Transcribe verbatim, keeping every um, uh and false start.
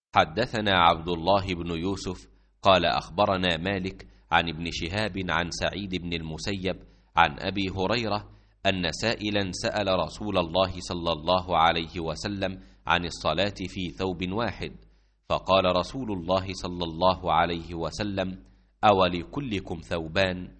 حدثنا عبد الله بن يوسف قال أخبرنا مالك عن ابن شهاب عن سعيد بن المسيب عن أبي هريرة أن سائلا سأل رسول الله صلى الله عليه وسلم عن الصلاة في ثوب واحد، فقال رسول الله صلى الله عليه وسلم: أولكلكم ثوبان؟